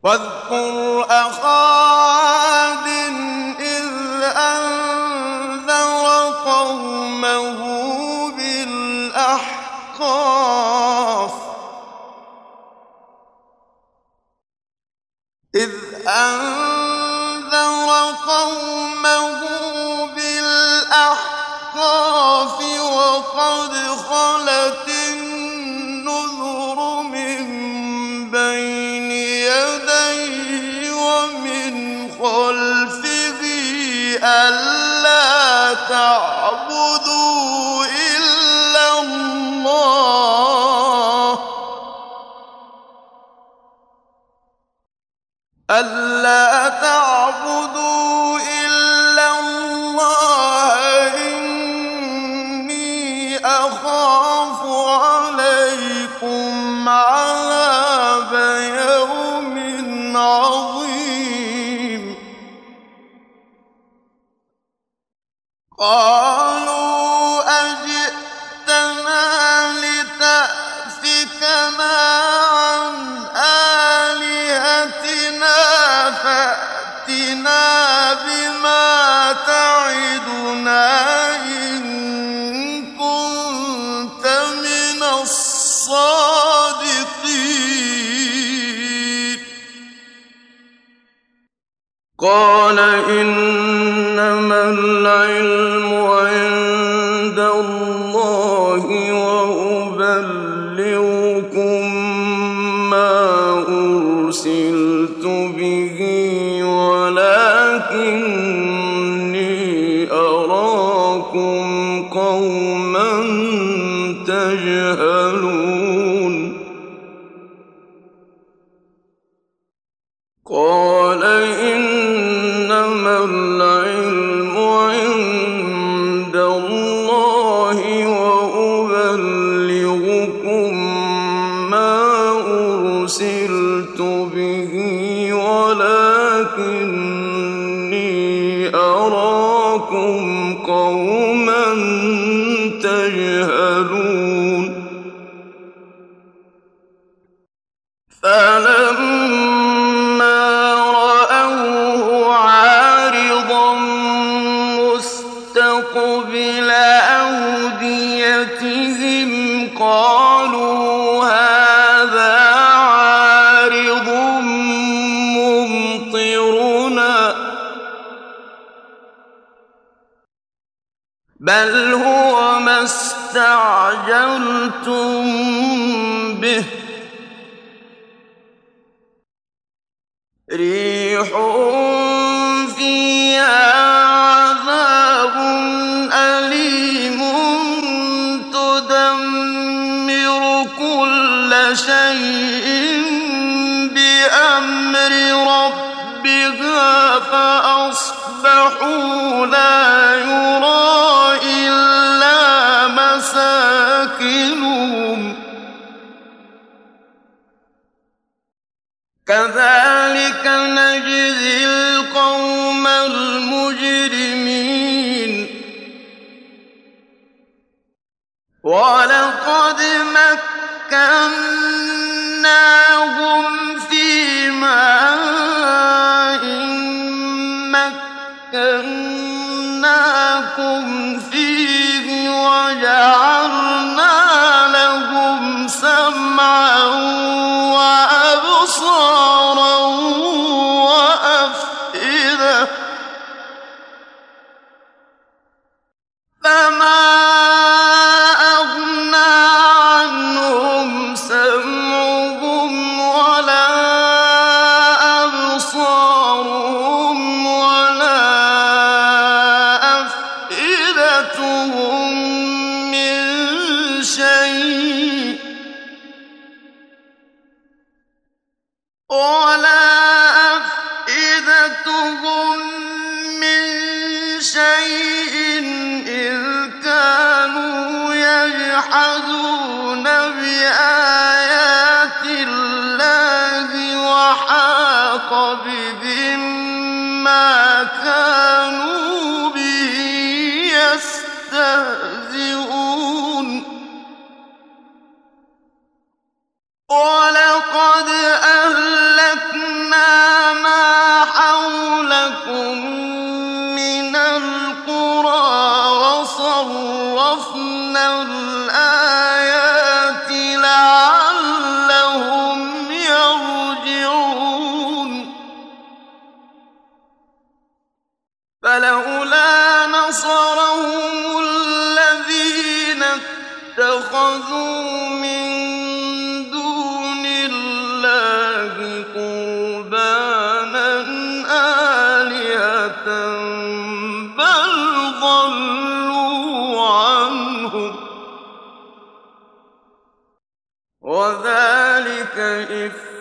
واذكر أخا عاد إذ أنذر قومه بالأحقاف وقد خلت النذر من بين يديه ومن خلفه ألا تعبدوا إلا الله إني أخاف عليكم عذاب يوم عظيم قالوا أجئتنا لتأفكنا عن آلهتنا فأتنا بما تعدنا إن كنت من الصادقين قال إنما العلم عند الله وأبلغكم ما أرسلت به ولكني أراكم قوما تجهلون قال إنما العلم عند الله وأبلغكم ما أرسلت به ولكني أراكم قوما تجهلون فلما رأوه عارضا مستقبل أوديتهم قالوا هذا عارض ممطرنا بل هو ما استعجلتم به ريح فيها عذاب أليم تدمر كل شيء بأمر ربها فأصبحوا لا يرى إلا مساكنهم كذلك نجزي القوم المجرمين ولقد مكناهم في ماء مكناكم فيه وجعلنا لهم سمعا وأبصارا وأفئدة فما أغنى عنهم سمعهم ولا أبصارهم ولا أفئدتهم من شيء إذ كانوا يجحدون بآيات الله وحاق بهم ما كانوا به يستهزئون ولقد أهلكنا وذلك إفك